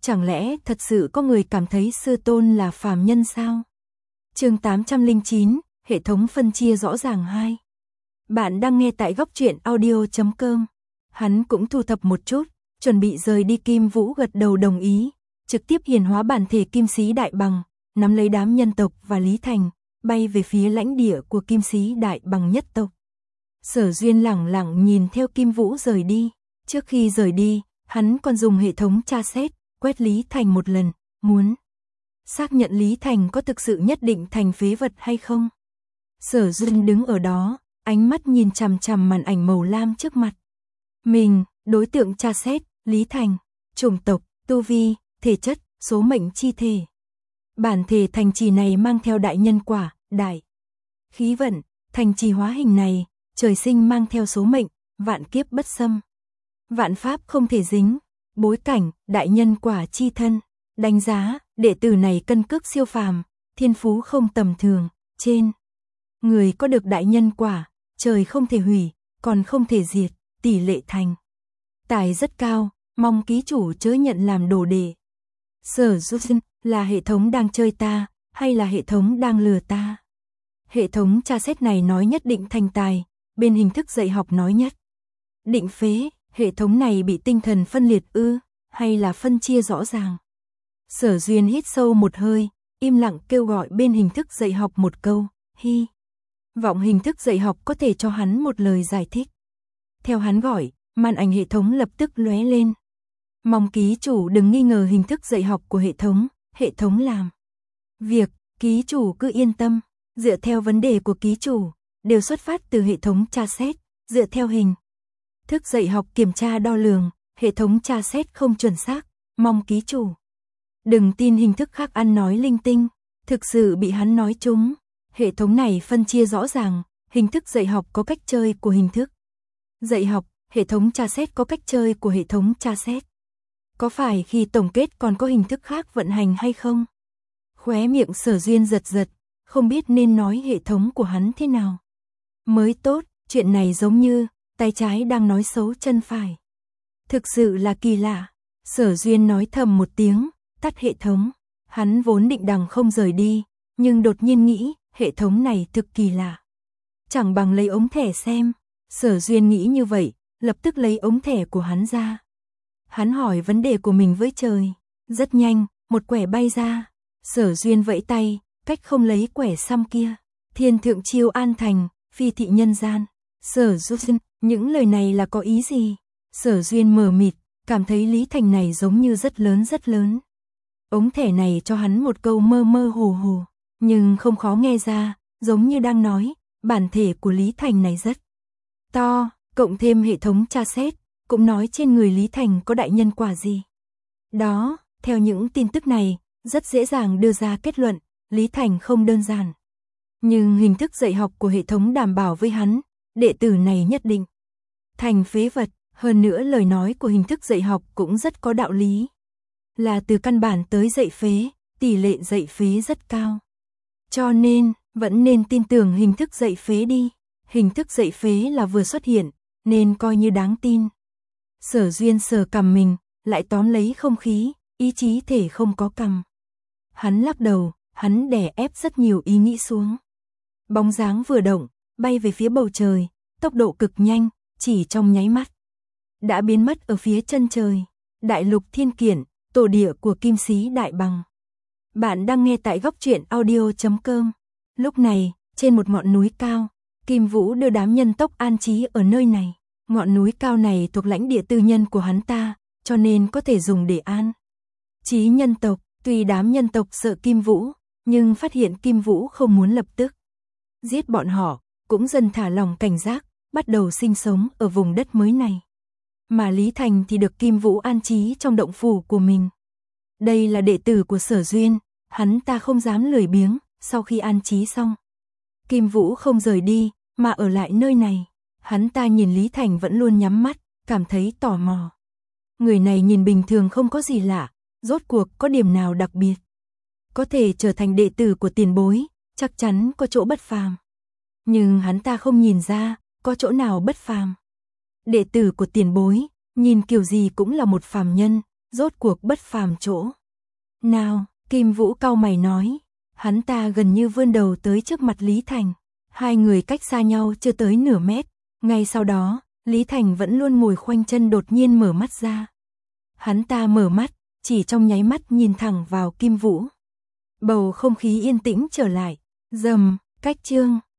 Chẳng lẽ thật sự có người cảm thấy sư tôn là phàm nhân sao? Chương 809, hệ thống phân chia rõ ràng 2. Bạn đang nghe tại góc truyện audio.com. Hắn cũng thu thập một chút, chuẩn bị rời đi. Kim Vũ gật đầu đồng ý, trực tiếp hiển hóa bản thể Kim Sĩ Đại Bằng, nắm lấy đám nhân tộc và Lý Thành, bay về phía lãnh địa của Kim Sĩ Đại Bằng nhất tộc. Sở Duyên lẳng lặng nhìn theo Kim Vũ rời đi. Trước khi rời đi, hắn còn dùng hệ thống tra xét, quét Lý Thành một lần, muốn xác nhận Lý Thành có thực sự nhất định thành phế vật hay không. Sở Duyên đứng ở đó, ánh mắt nhìn chằm chằm màn ảnh màu lam trước mặt. Mình, đối tượng tra xét, Lý Thành, chủng tộc, tu vi, thể chất, số mệnh chi thể. Bản thể thành trì này mang theo đại nhân quả, đại khí vận, thành trì hóa hình này, trời sinh mang theo số mệnh, vạn kiếp bất xâm. Vạn pháp không thể dính, bối cảnh, đại nhân quả chi thân, đánh giá, đệ tử này cân cước siêu phàm, thiên phú không tầm thường, trên người có được đại nhân quả, trời không thể hủy, còn không thể diệt, tỷ lệ thành tài rất cao, mong ký chủ chớ nhận làm đồ đệ. Sở Duyên, là hệ thống đang chơi ta, hay là hệ thống đang lừa ta? Hệ thống tra xét này nói nhất định thành tài, bên hình thức dạy học nói nhất định phế, hệ thống này bị tinh thần phân liệt ư, hay là phân chia rõ ràng? Sở Duyên hít sâu một hơi, im lặng kêu gọi bên hình thức dạy học một câu, hy vọng hình thức dạy học có thể cho hắn một lời giải thích. Theo hắn gọi, màn ảnh hệ thống lập tức lóe lên. Mong ký chủ đừng nghi ngờ hình thức dạy học của hệ thống làm việc, ký chủ cứ yên tâm, dựa theo vấn đề của ký chủ, đều xuất phát từ hệ thống tra xét, dựa theo hình thức dạy học kiểm tra đo lường, hệ thống tra xét không chuẩn xác, mong ký chủ đừng tin hình thức khác ăn nói linh tinh, thực sự bị hắn nói trúng. Hệ thống này phân chia rõ ràng, hình thức dạy học có cách chơi của hình thức dạy học, hệ thống tra xét có cách chơi của hệ thống tra xét. Có phải khi tổng kết còn có hình thức khác vận hành hay không? Khóe miệng Sở Duyên giật giật, không biết nên nói hệ thống của hắn thế nào mới tốt, chuyện này giống như tay trái đang nói xấu chân phải. Thực sự là kỳ lạ. Sở Duyên nói thầm một tiếng, tắt hệ thống. Hắn vốn định đằng không rời đi, nhưng đột nhiên nghĩ, hệ thống này thực kỳ lạ. Chẳng bằng lấy ống thẻ xem. Sở Duyên nghĩ như vậy, lập tức lấy ống thẻ của hắn ra. Hắn hỏi vấn đề của mình với trời. Rất nhanh, một quẻ bay ra. Sở Duyên vẫy tay, cách không lấy quẻ xăm kia. Thiên thượng chiêu an thành, phi thị nhân gian. Sở Duyên, những lời này là có ý gì? Sở Duyên mờ mịt, cảm thấy Lý Thành này giống như rất lớn rất lớn. Ống thẻ này cho hắn một câu mơ mơ hồ hồ, nhưng không khó nghe ra, giống như đang nói, bản thể của Lý Thành này rất to, cộng thêm hệ thống tra xét, cũng nói trên người Lý Thành có đại nhân quả gì. Đó, theo những tin tức này, rất dễ dàng đưa ra kết luận, Lý Thành không đơn giản. Nhưng hình thức dạy học của hệ thống đảm bảo với hắn, đệ tử này nhất định thành phế vật, hơn nữa lời nói của hình thức dạy học cũng rất có đạo lý. Là từ căn bản tới dạy phế, tỷ lệ dạy phế rất cao. Cho nên, vẫn nên tin tưởng hình thức dạy phế đi. Hình thức dạy phế là vừa xuất hiện, nên coi như đáng tin. Sở Duyên sờ cằm mình, lại tóm lấy không khí, ý chí thể không có cằm. Hắn lắc đầu, hắn đè ép rất nhiều ý nghĩ xuống. Bóng dáng vừa động, bay về phía bầu trời, tốc độ cực nhanh, chỉ trong nháy mắt đã biến mất ở phía chân trời. Đại lục thiên kiển, tổ địa của Kim Sĩ Đại Bằng. Bạn đang nghe tại góc truyện audio.com. Lúc này, trên một ngọn núi cao, Kim Vũ đưa đám nhân tộc an trí ở nơi này. Ngọn núi cao này thuộc lãnh địa tư nhân của hắn ta, cho nên có thể dùng để an trí nhân tộc. Tuy đám nhân tộc sợ Kim Vũ, nhưng phát hiện Kim Vũ không muốn lập tức giết bọn họ, cũng dần thả lòng cảnh giác, bắt đầu sinh sống ở vùng đất mới này. Mà Lý Thành thì được Kim Vũ an trí trong động phủ của mình. Đây là đệ tử của Sở Duyên, hắn ta không dám lười biếng, sau khi an trí xong. Kim Vũ không rời đi, mà ở lại nơi này. Hắn ta nhìn Lý Thành vẫn luôn nhắm mắt, cảm thấy tò mò. Người này nhìn bình thường không có gì lạ, rốt cuộc có điểm nào đặc biệt. Có thể trở thành đệ tử của tiền bối, chắc chắn có chỗ bất phàm. Nhưng hắn ta không nhìn ra, có chỗ nào bất phàm. Đệ tử của tiền bối, nhìn kiểu gì cũng là một phàm nhân, rốt cuộc bất phàm chỗ nào? Kim Vũ cau mày nói. Hắn ta gần như vươn đầu tới trước mặt Lý Thành. Hai người cách xa nhau chưa tới nửa mét. Ngay sau đó, Lý Thành vẫn luôn ngồi khoanh chân đột nhiên mở mắt ra. Hắn ta mở mắt, chỉ trong nháy mắt nhìn thẳng vào Kim Vũ. Bầu không khí yên tĩnh trở lại. Rầm, cách chương.